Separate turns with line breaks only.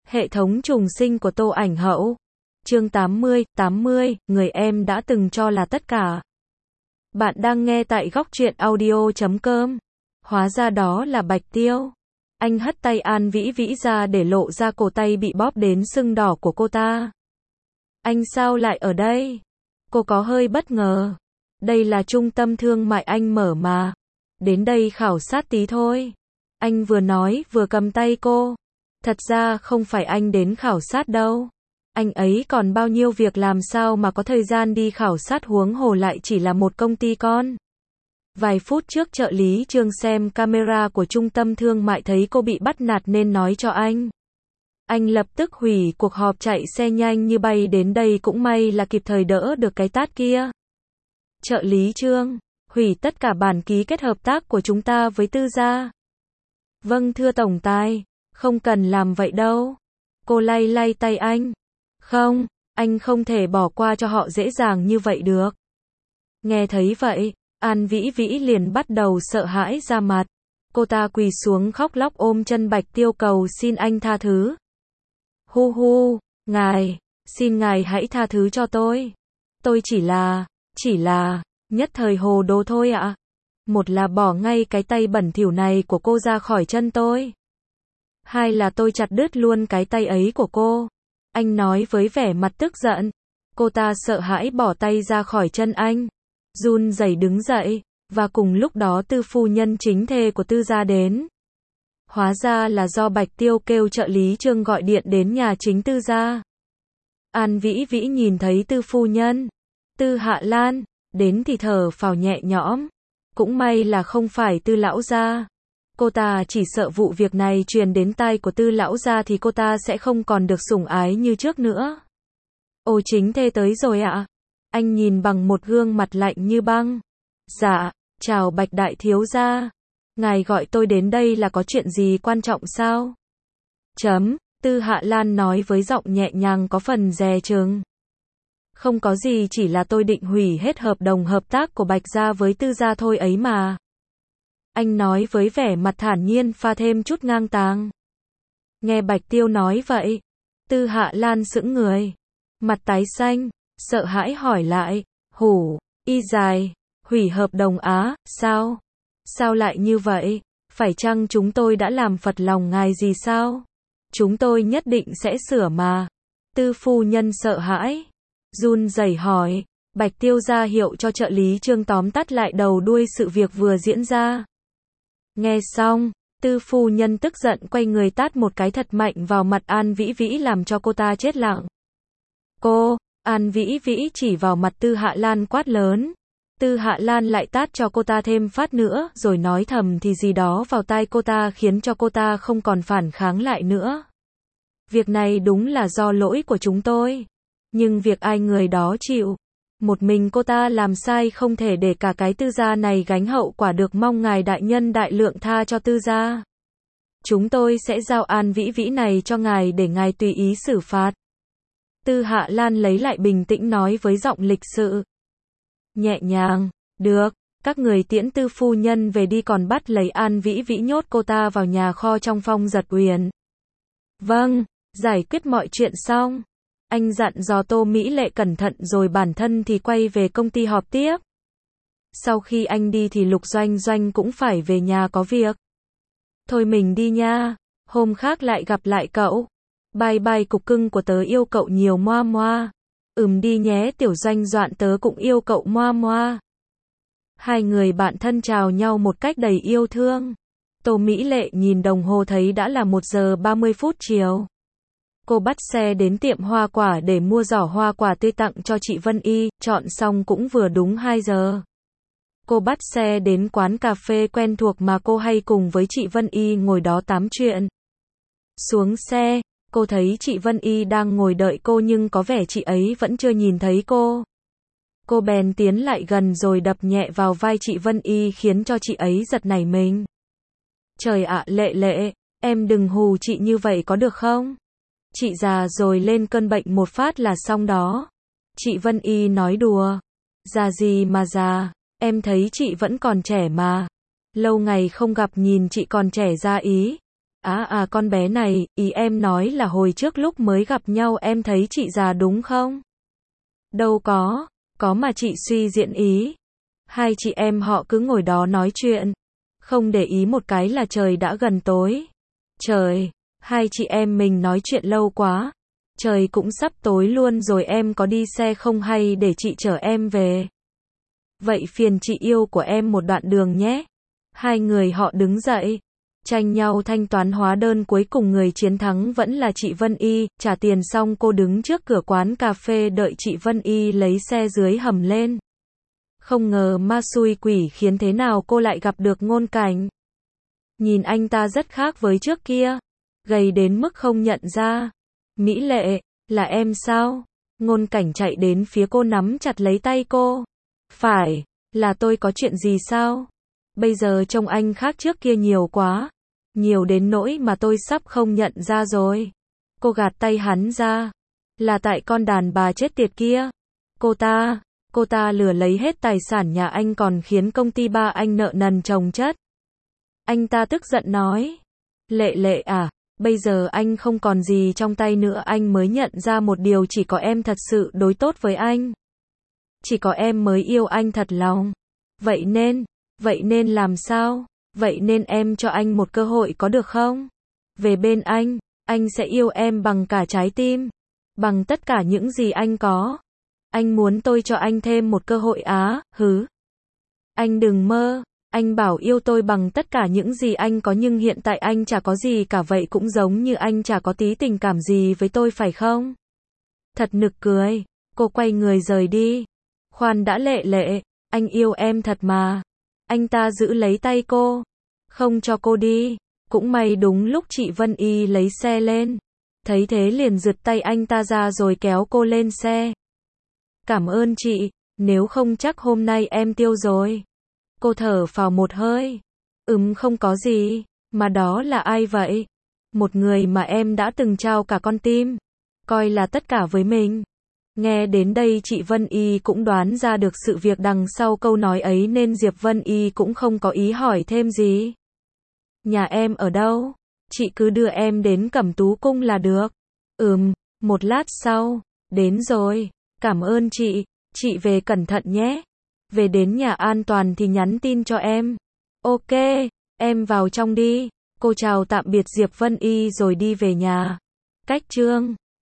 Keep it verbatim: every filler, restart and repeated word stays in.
Hệ thống trùng sinh của Tô Ảnh Hậu. Chương tám mươi, tám mươi, người em đã từng cho là tất cả. Bạn đang nghe tại góc truyện audio chấm com. Hóa ra đó là Bạch Tiêu. Anh hất tay An Vĩ Vĩ ra để lộ ra cổ tay bị bóp đến sưng đỏ của cô ta. Anh sao lại ở đây? Cô có hơi bất ngờ. Đây là trung tâm thương mại anh mở mà. Đến đây khảo sát tí thôi. Anh vừa nói vừa cầm tay cô. Thật ra không phải anh đến khảo sát đâu. Anh ấy còn bao nhiêu việc làm sao mà có thời gian đi khảo sát, huống hồ lại chỉ là một công ty con. Vài phút trước trợ lý Trương xem camera của trung tâm thương mại thấy cô bị bắt nạt nên nói cho anh. Anh lập tức hủy cuộc họp, chạy xe nhanh như bay đến đây, cũng may là kịp thời đỡ được cái tát kia. Trợ lý Trương, hủy tất cả bản ký kết hợp tác của chúng ta với Tư gia. Vâng thưa tổng tài, không cần làm vậy đâu. Cô lay lay tay anh. Không, anh không thể bỏ qua cho họ dễ dàng như vậy được. Nghe thấy vậy, An Vĩ Vĩ liền bắt đầu sợ hãi ra mặt. Cô ta quỳ xuống khóc lóc ôm chân Bạch Tiêu cầu xin anh tha thứ. Hu hu, ngài, xin ngài hãy tha thứ cho tôi. Tôi chỉ là, chỉ là, nhất thời hồ đồ thôi ạ. Một là bỏ ngay cái tay bẩn thỉu này của cô ra khỏi chân tôi. Hai là tôi chặt đứt luôn cái tay ấy của cô. Anh nói với vẻ mặt tức giận. Cô ta sợ hãi bỏ tay ra khỏi chân anh. Run rẩy đứng dậy. Và cùng lúc đó Tư phu nhân chính thê của Tư gia đến. Hóa ra là do Bạch Tiêu kêu trợ lý Trương gọi điện đến nhà chính Tư gia. An Vĩ Vĩ nhìn thấy Tư phu nhân, Tư Hạ Lan, đến thì thở phào nhẹ nhõm. Cũng may là không phải Tư lão gia. Cô ta chỉ sợ vụ việc này truyền đến tai của Tư lão gia thì cô ta sẽ không còn được sủng ái như trước nữa. Ô chính thê tới rồi ạ. Anh nhìn bằng một gương mặt lạnh như băng. Dạ, chào Bạch đại thiếu gia. Ngài gọi tôi đến đây là có chuyện gì quan trọng sao? Chấm, Tư Hạ Lan nói với giọng nhẹ nhàng có phần dè chừng. Không có gì, chỉ là tôi định hủy hết hợp đồng hợp tác của Bạch gia với Tư gia thôi ấy mà. Anh nói với vẻ mặt thản nhiên pha thêm chút ngang tàng. Nghe Bạch Tiêu nói vậy, Tư Hạ Lan sững người, mặt tái xanh, sợ hãi hỏi lại, hủ, y dài, hủy hợp đồng á, sao? Sao lại như vậy? Phải chăng chúng tôi đã làm phật lòng ngài gì sao? Chúng tôi nhất định sẽ sửa mà. Tư phu nhân sợ hãi, run rẩy hỏi. Bạch Tiêu ra hiệu cho trợ lý Trương tóm tắt lại đầu đuôi sự việc vừa diễn ra. Nghe xong, Tư phu nhân tức giận quay người tát một cái thật mạnh vào mặt An Vĩ Vĩ làm cho cô ta chết lặng. Cô, An Vĩ Vĩ chỉ vào mặt Tư Hạ Lan quát lớn. Tư Hạ Lan lại tát cho cô ta thêm phát nữa, rồi nói thầm thì gì đó vào tai cô ta khiến cho cô ta không còn phản kháng lại nữa. Việc này đúng là do lỗi của chúng tôi. Nhưng việc ai người đó chịu. Một mình cô ta làm sai không thể để cả cái Tư gia này gánh hậu quả được, mong ngài đại nhân đại lượng tha cho Tư gia. Chúng tôi sẽ giao An Vĩ Vĩ này cho ngài để ngài tùy ý xử phạt. Tư Hạ Lan lấy lại bình tĩnh nói với giọng lịch sự. Nhẹ nhàng, được, các người tiễn Tư phu nhân về đi, còn bắt lấy An Vĩ Vĩ nhốt cô ta vào nhà kho trong Phong Giật Uyển. Vâng, giải quyết mọi chuyện xong. Anh dặn dò Tô Mỹ Lệ cẩn thận rồi bản thân thì quay về công ty họp tiếp. Sau khi anh đi thì Lục Doanh Doanh cũng phải về nhà có việc. Thôi mình đi nha, hôm khác lại gặp lại cậu. Bye bye cục cưng của tớ, yêu cậu nhiều moa moa. Ừm đi nhé Tiểu Doanh Doạn, tớ cũng yêu cậu moa moa. Hai người bạn thân chào nhau một cách đầy yêu thương. Tô Mỹ Lệ nhìn đồng hồ thấy đã là một giờ ba mươi phút chiều. Cô bắt xe đến tiệm hoa quả để mua giỏ hoa quả tươi tặng cho chị Vân Y, chọn xong cũng vừa đúng hai giờ. Cô bắt xe đến quán cà phê quen thuộc mà cô hay cùng với chị Vân Y ngồi đó tám chuyện. Xuống xe, cô thấy chị Vân Y đang ngồi đợi cô nhưng có vẻ chị ấy vẫn chưa nhìn thấy cô. Cô bèn tiến lại gần rồi đập nhẹ vào vai chị Vân Y khiến cho chị ấy giật nảy mình. Trời ạ, Lệ Lệ, em đừng hù chị như vậy có được không? Chị già rồi lên cơn bệnh một phát là xong đó. Chị Vân Y nói đùa. Già gì mà già, em thấy chị vẫn còn trẻ mà. Lâu ngày không gặp nhìn chị còn trẻ ra ý. À à con bé này, ý em nói là hồi trước lúc mới gặp nhau em thấy chị già đúng không? Đâu có, có mà chị suy diễn ý. Hai chị em họ cứ ngồi đó nói chuyện. Không để ý một cái là trời đã gần tối. Trời, hai chị em mình nói chuyện lâu quá. Trời cũng sắp tối luôn rồi em có đi xe không hay để chị chở em về. Vậy phiền chị yêu của em một đoạn đường nhé. Hai người họ đứng dậy. Tranh nhau thanh toán hóa đơn cuối cùng người chiến thắng vẫn là chị Vân Y, trả tiền xong cô đứng trước cửa quán cà phê đợi chị Vân Y lấy xe dưới hầm lên. Không ngờ ma xui quỷ khiến thế nào cô lại gặp được Ngôn Cảnh. Nhìn anh ta rất khác với trước kia, gầy đến mức không nhận ra. Mỹ Lệ, là em sao? Ngôn Cảnh chạy đến phía cô nắm chặt lấy tay cô. Phải, là tôi có chuyện gì sao? Bây giờ trông anh khác trước kia nhiều quá. Nhiều đến nỗi mà tôi sắp không nhận ra rồi. Cô gạt tay hắn ra. Là tại con đàn bà chết tiệt kia. Cô ta, cô ta lừa lấy hết tài sản nhà anh còn khiến công ty ba anh nợ nần chồng chất. Anh ta tức giận nói. Lệ Lệ à, bây giờ anh không còn gì trong tay nữa anh mới nhận ra một điều chỉ có em thật sự đối tốt với anh. Chỉ có em mới yêu anh thật lòng. Vậy nên, vậy nên làm sao? Vậy nên em cho anh một cơ hội có được không? Về bên anh, anh sẽ yêu em bằng cả trái tim. Bằng tất cả những gì anh có. Anh muốn tôi cho anh thêm một cơ hội á, hứ. Anh đừng mơ, anh bảo yêu tôi bằng tất cả những gì anh có nhưng hiện tại anh chả có gì cả vậy cũng giống như anh chả có tí tình cảm gì với tôi phải không? Thật nực cười, cô quay người rời đi. Khoan đã Lệ Lệ, anh yêu em thật mà. Anh ta giữ lấy tay cô, không cho cô đi. Cũng may đúng lúc chị Vân Y lấy xe lên. Thấy thế liền giật tay anh ta ra rồi kéo cô lên xe. Cảm ơn chị, nếu không chắc hôm nay em tiêu rồi. Cô thở phào một hơi. Ừm không có gì, mà đó là ai vậy? Một người mà em đã từng trao cả con tim, coi là tất cả với mình. Nghe đến đây chị Vân Y cũng đoán ra được sự việc đằng sau câu nói ấy nên Diệp Vân Y cũng không có ý hỏi thêm gì. Nhà em ở đâu? Chị cứ đưa em đến Cẩm Tú Cung là được. Ừm, một lát sau, đến rồi. Cảm ơn chị, chị về cẩn thận nhé. Về đến nhà an toàn thì nhắn tin cho em. Ok, em vào trong đi. Cô chào tạm biệt Diệp Vân Y rồi đi về nhà. Cách chương